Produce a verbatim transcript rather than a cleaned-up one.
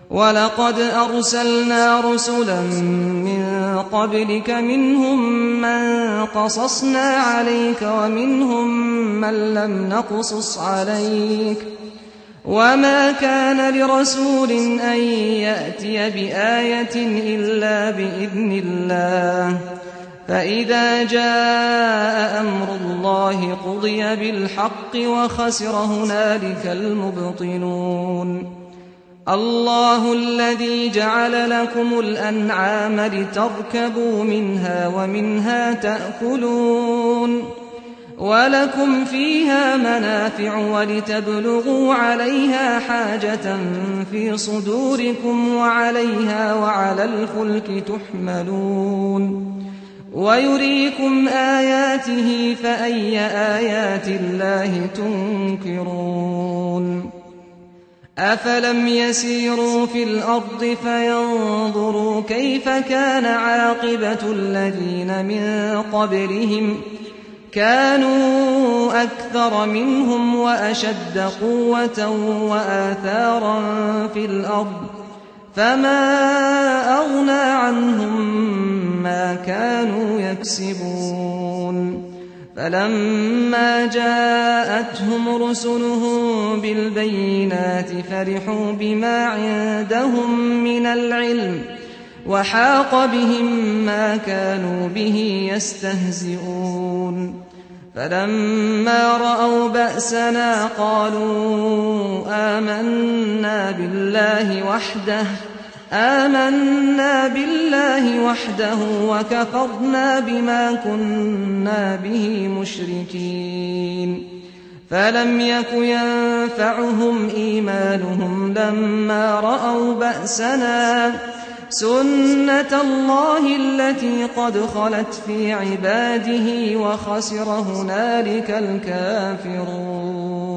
وَلَقَدْ أَرْسَلْنَا رُسُلًا مِّن قَبْلِكَ مِنْهُم مَّن قَصَصْنَا عَلَيْكَ وَمِنْهُم مَّن لَّمْ نَقْصُصْ عَلَيْكَ ۗ وَمَا كَانَ لِرَسُولٍ أَن يَأْتِيَ بِآيَةٍ إِلَّا بِإِذْنِ اللَّهِ ۚ فَإِذَا جَاءَ أَمْرُ اللَّهِ قُضِيَ بِالْحَقِّ وَخَسِرَ هُنَالِكَ الْمُبْطِلُونَ. اللَّهُ الَّذِي جَعَلَ لَكُمُ الْأَنْعَامَ لِتَرْكَبُوا مِنْهَا وَمِنْهَا تَأْكُلُونَ وَلَكُمْ فِيهَا مَنَافِعُ وَلِتَبْلُغُوا عَلَيْهَا حَاجَةً فِي صُدُورِكُمْ وَعَلَيْهَا وَعَلَى الْفُلْكِ تُحْمَلُونَ وَيُرِيكُمْ آيَاتِهِ فَأَيَّ آيَاتِ اللَّهِ تُنكِرُونَ أَفَلَمْ يَسِيرُوا فِي الْأَرْضِ فَيَنظُرُوا كَيْفَ كَانَ عَاقِبَةُ الَّذِينَ مِن قَبْلِهِمْ كَانُوا أَكْثَرَ مِنْهُمْ وَأَشَدَّ قُوَّةً وَآثَارًا فِي الْأَرْضِ فَمَا أَغْنَىٰ عَنْهُم مَّا كَانُوا يَكْسِبُونَ فَلَمَّا جَاءَتْهُمْ رُسُلُهُم بِالْبَيِّنَاتِ فَرِحُوا بِمَا عِندَهُم مِّنَ الْعِلْمِ وَحَاقَ بِهِم مَّا كَانُوا بِهِ يَسْتَهْزِئُونَ فَلَمَّا رَأَوْا بَأْسَنَا قَالُوا آمَنَّا بِاللَّهِ وَحْدَهُ آمَنَّا بِاللَّهِ وَحْدَهُ وَكَفَرْنَا بِمَا كُنَّا بِهِ مُشْرِكِينَ فَلَمْ يَكُ يَنفَعُهُمْ إِيمَانُهُمْ لَمَّا رَأَوْا بَأْسَنَا ۖ سُنَّتَ اللَّهِ الَّتِي قَدْ خَلَتْ فِي عِبَادِهِ ۖ وَخَسِرَ هُنَالِكَ الْكَافِرُونَ.